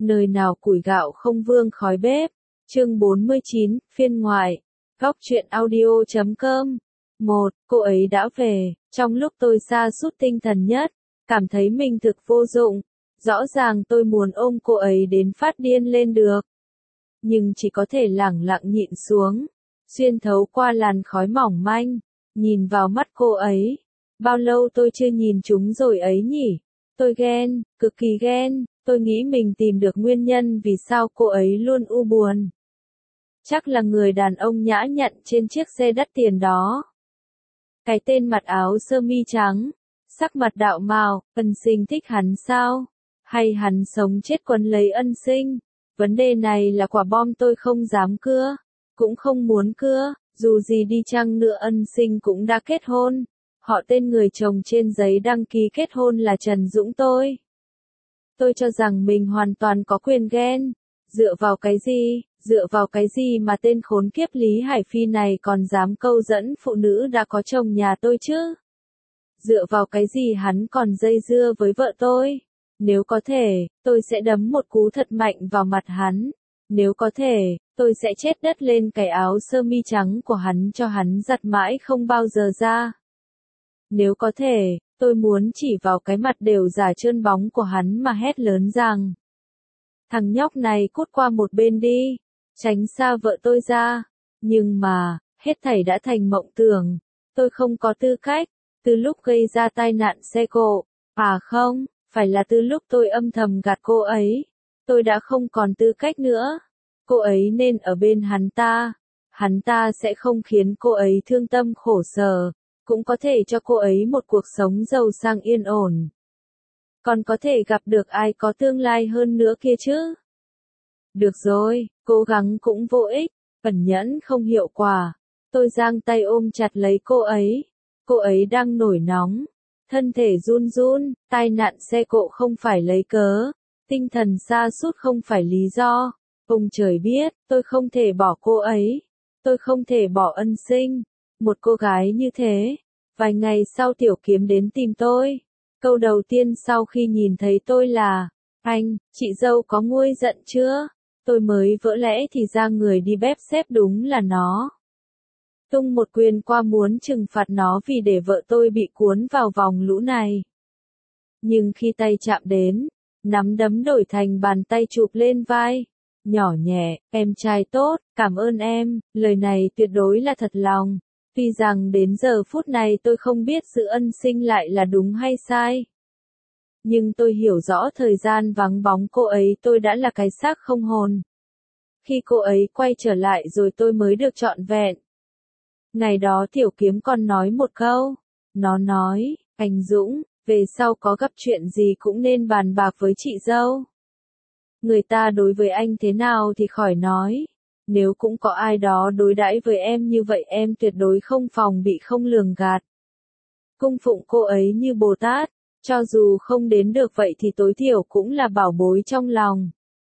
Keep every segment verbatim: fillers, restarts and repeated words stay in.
Nơi nào củi gạo không vương khói bếp. Chương bốn mươi chín, phiên ngoại. Góc truyện audio chấm com. một. Cô ấy đã về. Trong lúc tôi sa sút tinh thần nhất, cảm thấy mình thực vô dụng. Rõ ràng tôi muốn ôm cô ấy đến phát điên lên được. Nhưng chỉ có thể lẳng lặng nhịn xuống. Xuyên thấu qua làn khói mỏng manh. Nhìn vào mắt cô ấy. Bao lâu tôi chưa nhìn chúng rồi ấy nhỉ? Tôi ghen, cực kỳ ghen. Tôi nghĩ mình tìm được nguyên nhân vì sao cô ấy luôn u buồn. Chắc là người đàn ông nhã nhặn trên chiếc xe đắt tiền đó. Cái tên mặc áo sơ mi trắng, sắc mặt đạo mạo, ân sinh thích hắn sao? Hay hắn sống chết quấn lấy ân sinh? Vấn đề này là quả bom tôi không dám cưa, cũng không muốn cưa, dù gì đi chăng nữa ân sinh cũng đã kết hôn. Họ tên người chồng trên giấy đăng ký kết hôn là Trần Dũng tôi. Tôi cho rằng mình hoàn toàn có quyền ghen. Dựa vào cái gì, dựa vào cái gì mà tên khốn kiếp Lý Hải Phi này còn dám câu dẫn phụ nữ đã có chồng nhà tôi chứ? Dựa vào cái gì hắn còn dây dưa với vợ tôi? Nếu có thể, tôi sẽ đấm một cú thật mạnh vào mặt hắn. Nếu có thể, tôi sẽ chết đất lên cái áo sơ mi trắng của hắn cho hắn giặt mãi không bao giờ ra. Nếu có thể, tôi muốn chỉ vào cái mặt đều giả trơn bóng của hắn mà hét lớn rằng: thằng nhóc này cút qua một bên đi, tránh xa vợ tôi ra. Nhưng mà, hết thảy đã thành mộng tưởng. Tôi không có tư cách, từ lúc gây ra tai nạn xe cộ, à không, phải là từ lúc tôi âm thầm gạt cô ấy. Tôi đã không còn tư cách nữa. Cô ấy nên ở bên hắn ta. Hắn ta sẽ không khiến cô ấy thương tâm khổ sở, cũng có thể cho cô ấy một cuộc sống giàu sang yên ổn. Còn có thể gặp được ai có tương lai hơn nữa kia chứ. Được rồi, cố gắng cũng vô ích, ẩn nhẫn không hiệu quả. Tôi giang tay ôm chặt lấy cô ấy. Cô ấy đang nổi nóng, thân thể run run, tai nạn xe cộ không phải lấy cớ, tinh thần sa sút không phải lý do. Ông trời biết, tôi không thể bỏ cô ấy. Tôi không thể bỏ ân sinh. Một cô gái như thế. Vài ngày sau Tiểu Kiếm đến tìm tôi. Câu đầu tiên sau khi nhìn thấy tôi là: anh, chị dâu có nguôi giận chưa? Tôi mới vỡ lẽ thì ra người đi bếp xếp đúng là nó. Tung một quyền qua muốn trừng phạt nó vì để vợ tôi bị cuốn vào vòng lũ này. Nhưng khi tay chạm đến, nắm đấm đổi thành bàn tay chụp lên vai. Nhỏ nhẹ, em trai tốt, cảm ơn em, lời này tuyệt đối là thật lòng. Tuy rằng đến giờ phút này tôi không biết sự ân sinh lại là đúng hay sai. Nhưng tôi hiểu rõ thời gian vắng bóng cô ấy tôi đã là cái xác không hồn. Khi cô ấy quay trở lại rồi tôi mới được trọn vẹn. Ngày đó Tiểu Kiếm còn nói một câu. Nó nói: anh Dũng, về sau có gặp chuyện gì cũng nên bàn bạc với chị dâu. Người ta đối với anh thế nào thì khỏi nói. Nếu cũng có ai đó đối đãi với em như vậy em tuyệt đối không phòng bị không lường gạt. Cung phụng cô ấy như Bồ Tát, cho dù không đến được vậy thì tối thiểu cũng là bảo bối trong lòng.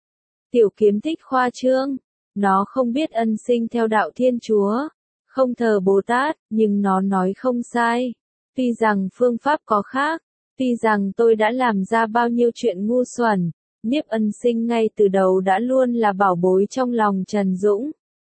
Tiểu Kiếm thích khoa trương. Nó không biết ân sinh theo đạo Thiên Chúa, không thờ Bồ Tát, nhưng nó nói không sai. Tuy rằng phương pháp có khác, tuy rằng tôi đã làm ra bao nhiêu chuyện ngu xuẩn, Niếp ân sinh ngay từ đầu đã luôn là bảo bối trong lòng Trần Dũng.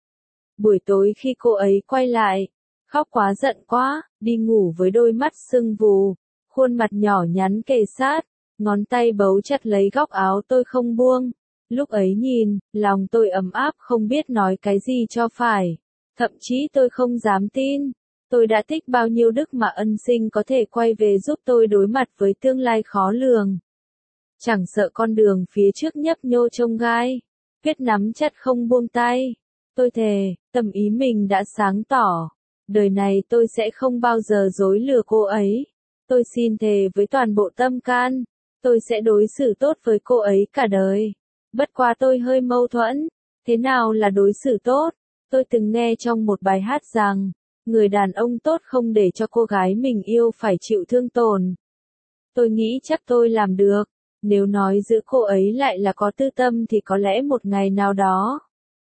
Buổi tối khi cô ấy quay lại, khóc quá giận quá, đi ngủ với đôi mắt sưng vù, khuôn mặt nhỏ nhắn kề sát, ngón tay bấu chặt lấy góc áo tôi không buông. Lúc ấy nhìn, lòng tôi ấm áp không biết nói cái gì cho phải. Thậm chí tôi không dám tin. Tôi đã thích bao nhiêu đức mà ân sinh có thể quay về giúp tôi đối mặt với tương lai khó lường. Chẳng sợ con đường phía trước nhấp nhô trông gai, quyết nắm chặt không buông tay. Tôi thề, tâm ý mình đã sáng tỏ. Đời này tôi sẽ không bao giờ dối lừa cô ấy. Tôi xin thề với toàn bộ tâm can, tôi sẽ đối xử tốt với cô ấy cả đời. Bất quá tôi hơi mâu thuẫn. Thế nào là đối xử tốt? Tôi từng nghe trong một bài hát rằng, người đàn ông tốt không để cho cô gái mình yêu phải chịu thương tổn. Tôi nghĩ chắc tôi làm được. Nếu nói giữ cô ấy lại là có tư tâm thì có lẽ một ngày nào đó,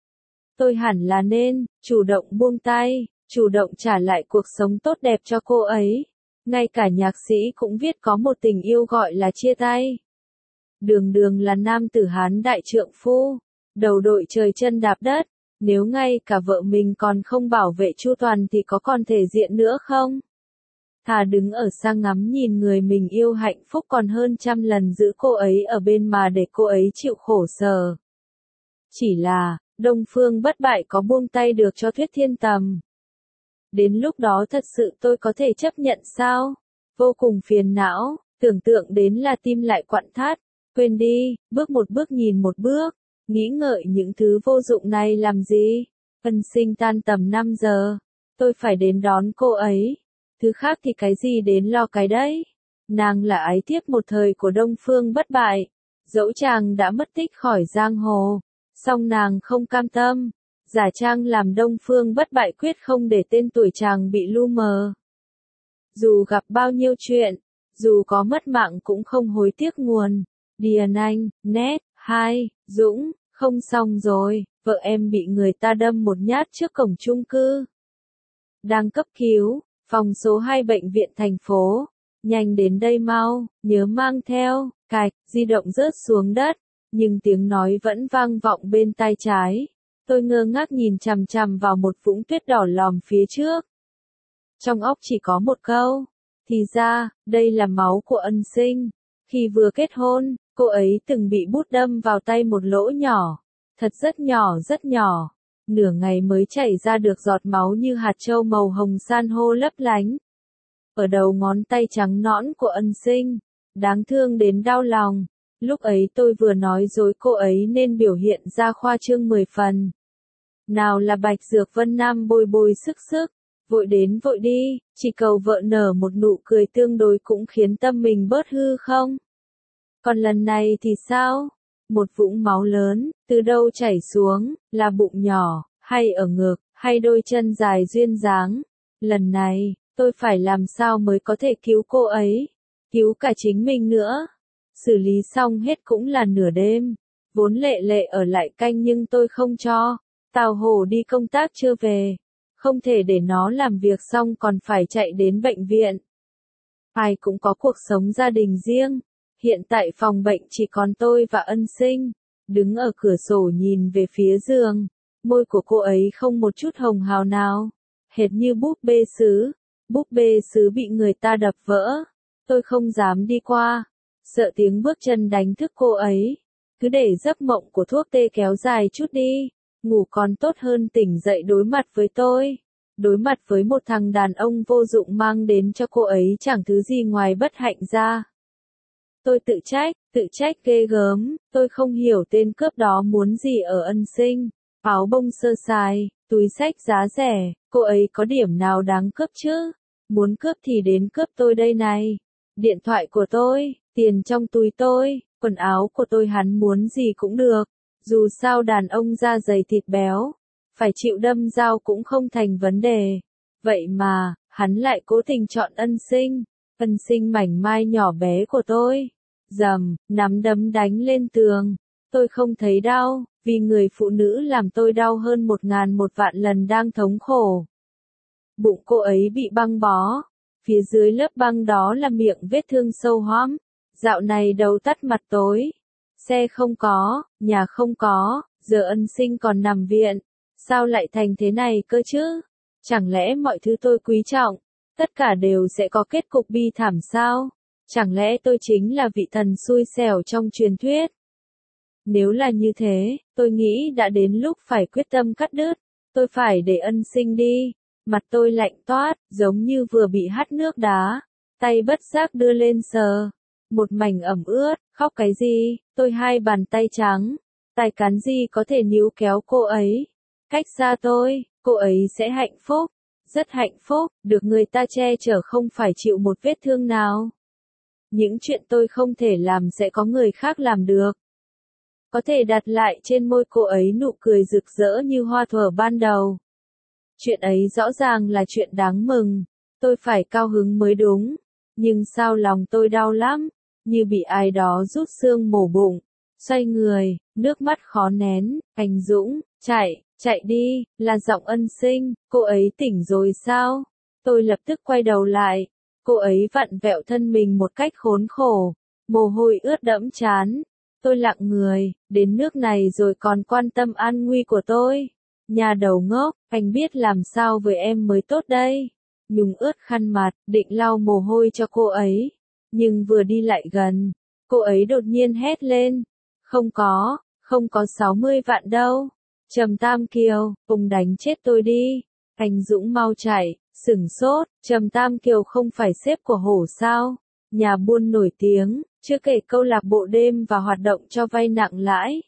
tôi hẳn là nên chủ động buông tay, chủ động trả lại cuộc sống tốt đẹp cho cô ấy. Ngay cả nhạc sĩ cũng viết có một tình yêu gọi là chia tay. Đường Đường là nam tử Hán đại trượng phu, đầu đội trời chân đạp đất, nếu ngay cả vợ mình còn không bảo vệ chu toàn thì có còn thể diện nữa không? Thà đứng ở xa ngắm nhìn người mình yêu hạnh phúc còn hơn trăm lần giữ cô ấy ở bên mà để cô ấy chịu khổ sở. Chỉ là, Đông Phương Bất Bại có buông tay được cho Thuyết Thiên Tầm. Đến lúc đó thật sự tôi có thể chấp nhận sao? Vô cùng phiền não, tưởng tượng đến là tim lại quặn thắt. Quên đi, bước một bước nhìn một bước, nghĩ ngợi những thứ vô dụng này làm gì? Ân Sinh tan tầm năm giờ, tôi phải đến đón cô ấy. Thứ khác thì cái gì đến lo cái đấy? Nàng là ái thiếp một thời của Đông Phương Bất Bại, dẫu chàng đã mất tích khỏi giang hồ, song nàng không cam tâm, giả trang làm Đông Phương Bất Bại quyết không để tên tuổi chàng bị lu mờ. Dù gặp bao nhiêu chuyện, dù có mất mạng cũng không hối tiếc nguồn. Điền Anh, nét, hai, Dũng, không xong rồi, vợ em bị người ta đâm một nhát trước cổng chung cư. Đang cấp cứu, phòng số hai bệnh viện thành phố. Nhanh đến đây mau, nhớ mang theo, cạch, di động rớt xuống đất, nhưng tiếng nói vẫn vang vọng bên tai trái. Tôi ngơ ngác nhìn chằm chằm vào một vũng tuyết đỏ lòm phía trước. Trong óc chỉ có một câu, thì ra, đây là máu của Ân Sinh. Khi vừa kết hôn, cô ấy từng bị bút đâm vào tay một lỗ nhỏ, thật rất nhỏ rất nhỏ, nửa ngày mới chảy ra được giọt máu như hạt châu màu hồng san hô lấp lánh. Ở đầu ngón tay trắng nõn của Ân Sinh, đáng thương đến đau lòng, lúc ấy tôi vừa nói dối cô ấy nên biểu hiện ra khoa trương mười phần. Nào là Bạch Dược Vân Nam bồi bồi sức sức, vội đến vội đi, chỉ cầu vợ nở một nụ cười tương đối cũng khiến tâm mình bớt hư không? Còn lần này thì sao? Một vũng máu lớn, từ đâu chảy xuống, là bụng nhỏ, hay ở ngực, hay đôi chân dài duyên dáng? Lần này, tôi phải làm sao mới có thể cứu cô ấy, cứu cả chính mình nữa. Xử lý xong hết cũng là nửa đêm, vốn Lệ Lệ ở lại canh nhưng tôi không cho. Tào Hổ đi công tác chưa về, không thể để nó làm việc xong còn phải chạy đến bệnh viện. Ai cũng có cuộc sống gia đình riêng, hiện tại phòng bệnh chỉ còn tôi và Ân Sinh, đứng ở cửa sổ nhìn về phía giường, môi của cô ấy không một chút hồng hào nào, hệt như búp bê sứ, búp bê sứ bị người ta đập vỡ. Tôi không dám đi qua, sợ tiếng bước chân đánh thức cô ấy, cứ để giấc mộng của thuốc tê kéo dài chút đi. Ngủ còn tốt hơn tỉnh dậy đối mặt với tôi, đối mặt với một thằng đàn ông vô dụng mang đến cho cô ấy chẳng thứ gì ngoài bất hạnh ra. Tôi tự trách, tự trách ghê gớm, tôi không hiểu tên cướp đó muốn gì ở Ân Sinh, áo bông sơ sài, túi xách giá rẻ, cô ấy có điểm nào đáng cướp chứ? Muốn cướp thì đến cướp tôi đây này. Điện thoại của tôi, tiền trong túi tôi, quần áo của tôi hắn muốn gì cũng được. Dù sao đàn ông da dày thịt béo, phải chịu đâm dao cũng không thành vấn đề. Vậy mà, hắn lại cố tình chọn Ân Sinh, Ân Sinh mảnh mai nhỏ bé của tôi. Dầm, nắm đấm đánh lên tường. Tôi không thấy đau, vì người phụ nữ làm tôi đau hơn một ngàn một vạn lần đang thống khổ. Bụng cô ấy bị băng bó, phía dưới lớp băng đó là miệng vết thương sâu hoắm. Dạo này đầu tắt mặt tối. Xe không có, nhà không có, giờ Ân Sinh còn nằm viện. Sao lại thành thế này cơ chứ? Chẳng lẽ mọi thứ tôi quý trọng, tất cả đều sẽ có kết cục bi thảm sao? Chẳng lẽ tôi chính là vị thần xui xẻo trong truyền thuyết? Nếu là như thế, tôi nghĩ đã đến lúc phải quyết tâm cắt đứt. Tôi phải để Ân Sinh đi. Mặt tôi lạnh toát, giống như vừa bị hắt nước đá. Tay bất giác đưa lên sờ. Một mảnh ẩm ướt, khóc cái gì, tôi hai bàn tay trắng, tài cán gì có thể níu kéo cô ấy. Cách xa tôi, cô ấy sẽ hạnh phúc, rất hạnh phúc, được người ta che chở không phải chịu một vết thương nào. Những chuyện tôi không thể làm sẽ có người khác làm được. Có thể đặt lại trên môi cô ấy nụ cười rực rỡ như hoa thuở ban đầu. Chuyện ấy rõ ràng là chuyện đáng mừng, tôi phải cao hứng mới đúng, nhưng sao lòng tôi đau lắm. Như bị ai đó rút xương mổ bụng, xoay người, nước mắt khó nén, anh Dũng, chạy, chạy đi, là giọng Ân Sinh, cô ấy tỉnh rồi sao? Tôi lập tức quay đầu lại, cô ấy vặn vẹo thân mình một cách khốn khổ, mồ hôi ướt đẫm trán, Tôi lặng người, đến nước này rồi còn quan tâm an nguy của tôi. Nhà đầu ngốc, anh biết làm sao với em mới tốt đây. Nhung ướt khăn mặt, định lau mồ hôi cho cô ấy. Nhưng vừa đi lại gần, cô ấy đột nhiên hét lên. Không có, không có sáu mươi vạn đâu. Trầm Tam Kiều, ông đánh chết tôi đi. Anh Dũng mau chạy, sửng sốt, Trầm Tam Kiều không phải sếp của Hổ sao? Nhà buôn nổi tiếng, chưa kể câu lạc bộ đêm và hoạt động cho vay nặng lãi.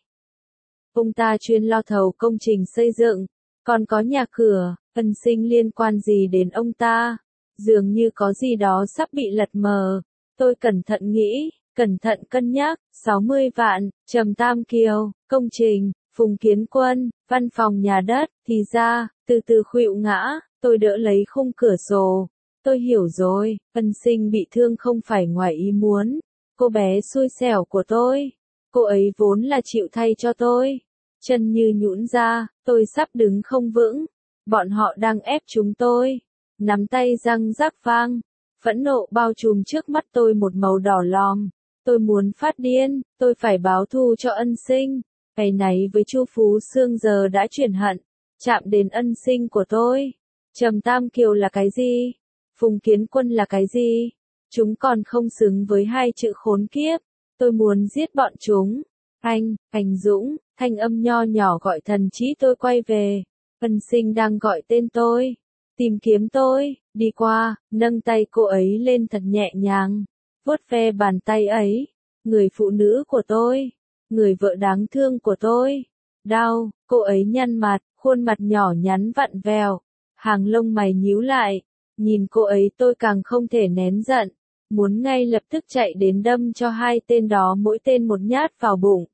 Ông ta chuyên lo thầu công trình xây dựng, còn có nhà cửa, ân sinh liên quan gì đến ông ta? Dường như có gì đó sắp bị lật mờ. Tôi cẩn thận nghĩ, cẩn thận cân nhắc, sáu mươi vạn, Trầm Tam Kiều, công trình, Phùng Kiến Quân, văn phòng nhà đất, thì ra, từ từ khuỵu ngã, tôi đỡ lấy khung cửa sổ. Tôi hiểu rồi, ân sinh bị thương không phải ngoài ý muốn. Cô bé xui xẻo của tôi. Cô ấy vốn là chịu thay cho tôi. Chân như nhũn ra, tôi sắp đứng không vững. Bọn họ đang ép chúng tôi. Nắm tay răng rắc vang. Phẫn nộ bao trùm trước mắt tôi một màu đỏ lòm. Tôi muốn phát điên, tôi phải báo thù cho ân sinh. Ngày náy với Chu Phú Sương giờ đã chuyển hận. Chạm đến ân sinh của tôi. Trầm Tam Kiều là cái gì? Phùng Kiến Quân là cái gì? Chúng còn không xứng với hai chữ khốn kiếp. Tôi muốn giết bọn chúng. Anh, anh Dũng, thanh âm nho nhỏ gọi thần trí tôi quay về. Ân sinh đang gọi tên tôi. Tìm kiếm tôi, đi qua, nâng tay cô ấy lên thật nhẹ nhàng. Vuốt ve bàn tay ấy. Người phụ nữ của tôi. Người vợ đáng thương của tôi. Đau, cô ấy nhăn mặt, khuôn mặt nhỏ nhắn vặn vẹo. Hàng lông mày nhíu lại. Nhìn cô ấy tôi càng không thể nén giận. Muốn ngay lập tức chạy đến đâm cho hai tên đó mỗi tên một nhát vào bụng.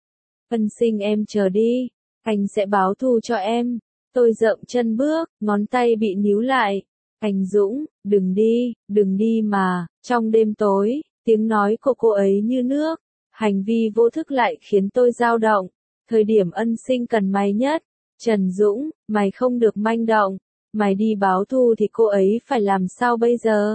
Ân sinh em chờ đi. Anh sẽ báo thù cho em. Tôi dậm chân bước, ngón tay bị níu lại. Anh Dũng, đừng đi, đừng đi mà. Trong đêm tối, tiếng nói của cô ấy như nước. Hành vi vô thức lại khiến tôi dao động. Thời điểm ân sinh cần mày nhất. Trần Dũng, mày không được manh động. Mày đi báo thù thì cô ấy phải làm sao bây giờ?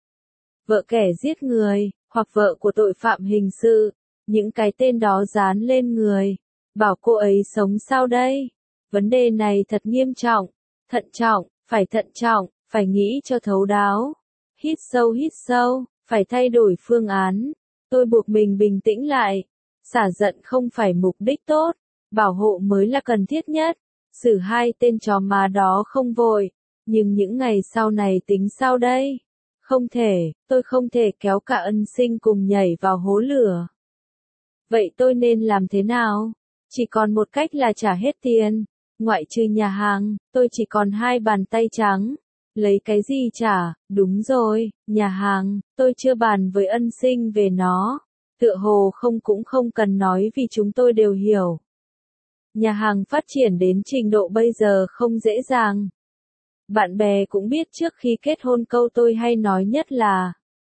Vợ kẻ giết người, hoặc vợ của tội phạm hình sự. Những cái tên đó dán lên người. Bảo cô ấy sống sao đây? Vấn đề này thật nghiêm trọng. Thận trọng, phải thận trọng, phải nghĩ cho thấu đáo. Hít sâu hít sâu, phải thay đổi phương án. Tôi buộc mình bình tĩnh lại. Xả giận không phải mục đích tốt. Bảo hộ mới là cần thiết nhất. Xử hai tên chó má đó không vội. Nhưng những ngày sau này tính sao đây? Không thể, tôi không thể kéo cả ân sinh cùng nhảy vào hố lửa. Vậy tôi nên làm thế nào? Chỉ còn một cách là trả hết tiền. Ngoại trừ nhà hàng, tôi chỉ còn hai bàn tay trắng. Lấy cái gì trả? Đúng rồi, nhà hàng, tôi chưa bàn với ân sinh về nó. Tựa hồ không cũng không cần nói vì chúng tôi đều hiểu. Nhà hàng phát triển đến trình độ bây giờ không dễ dàng. Bạn bè cũng biết trước khi kết hôn câu tôi hay nói nhất là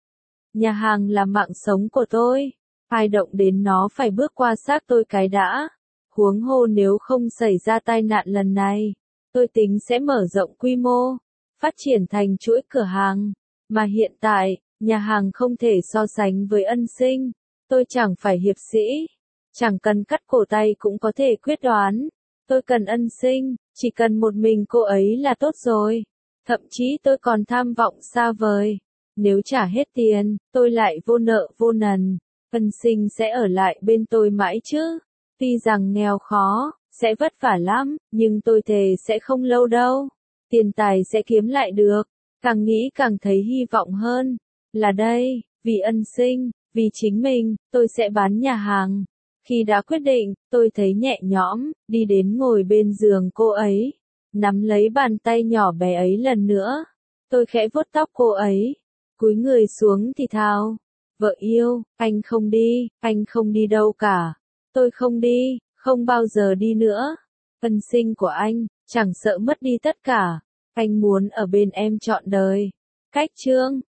nhà hàng là mạng sống của tôi. Ai động đến nó phải bước qua xác tôi cái đã. Huống hồ nếu không xảy ra tai nạn lần này, tôi tính sẽ mở rộng quy mô, phát triển thành chuỗi cửa hàng. Mà hiện tại, nhà hàng không thể so sánh với ân sinh. Tôi chẳng phải hiệp sĩ. Chẳng cần cắt cổ tay cũng có thể quyết đoán. Tôi cần ân sinh, chỉ cần một mình cô ấy là tốt rồi. Thậm chí tôi còn tham vọng xa vời. Nếu trả hết tiền, tôi lại vô nợ vô nần. Ân sinh sẽ ở lại bên tôi mãi chứ. Tuy rằng nghèo khó, sẽ vất vả lắm, nhưng tôi thề sẽ không lâu đâu. Tiền tài sẽ kiếm lại được. Càng nghĩ càng thấy hy vọng hơn. Là đây, vì ân sinh, vì chính mình, tôi sẽ bán nhà hàng. Khi đã quyết định, tôi thấy nhẹ nhõm, đi đến ngồi bên giường cô ấy. Nắm lấy bàn tay nhỏ bé ấy lần nữa. Tôi khẽ vuốt tóc cô ấy. Cúi người xuống thì thào. Vợ yêu, anh không đi, anh không đi đâu cả. Tôi không đi, không bao giờ đi nữa. Ân sinh của anh, chẳng sợ mất đi tất cả. Anh muốn ở bên em trọn đời. Cách chương